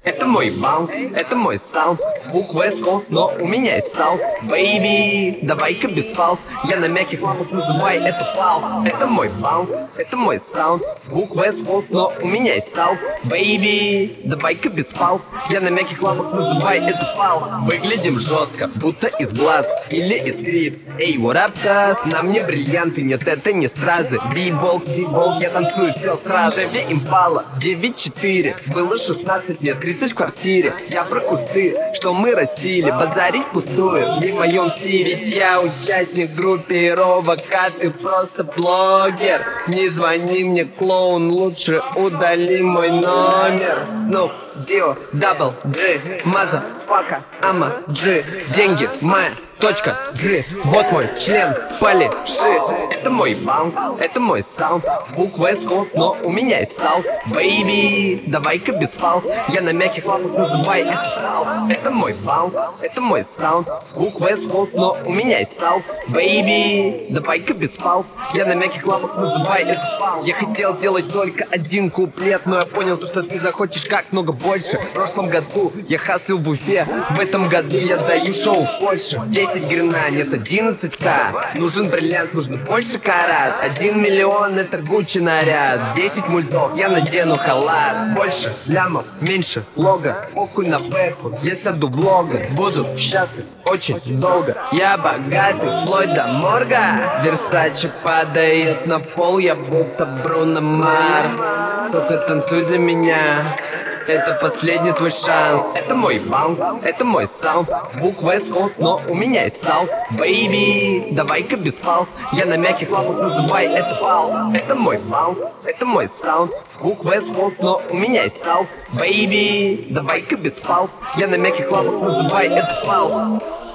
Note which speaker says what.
Speaker 1: Это мой баунс, это мой саунд. Звук West Coast, но у меня есть саус. Бэйби, давай-ка без пауз. Я на мягких лапах называю это пауз. Это мой баунс, это мой саунд. Звук West Coast, но у меня есть саус. Бэйби, давай-ка без пауз. Я на мягких лапах называю это пауз. Выглядим жестко, будто из Блац или из Крипс. Эй, what up, cuz? На мне бриллианты, нет, это не стразы. Би-болк, си-болк, я танцую все сразу. Шеви Импала, 9-4. Было 16 лет, 30 в квартире. Я про кусты, что мы растили. Базарить пустую, не в моем стиле. Ведь я участник группировок, а ты просто блогер. Не звони мне, клоун, лучше удали мой номер. Snoop, Dio, Double G, Motherfucker, Ама G. Деньги, моя точка G. Вот мой член, поли, ши. Это мой баунс, это мой саунд. Звук West Coast, но у меня есть саус. Бэйби, давай-ка без пауз. Я на мягких лапах называю это пауз. Это мой баунс, это мой саунд. Звук West Coast, но у меня есть саус. Бэйби, давай-ка без пауз. Я на мягких лапах называю это пауз. Я хотел сделать только один куплет, но я понял, что ты захочешь как много больше. В прошлом году я хаслил в Уфе, в этом году я даю шоу в Польше. 10 грина, нет 11к. Нужен бриллиант, нужно больше карат. 1 миллион это Гуччи наряд. 10 мультов, я надену халат. Больше лямов, меньше лога. Похуй на пеху, я сяду в блога. Буду счастлив очень долго. Я богатый, вплоть до морга. Версаче падает на пол, я будто Бруно Марс. Сука, танцуй для меня. Это последний твой шанс. Это мой баунс, это мой саунд. Звук West Coast, но у меня есть саус. Бэйби, давай-ка без пауз. Я на мягких лапах называю это пауз. Это мой баунс, это мой саунд. Звук West Coast, но у меня есть саус. Бэйби, давай-ка без пауз. Я на мягких лапах называю это пауз.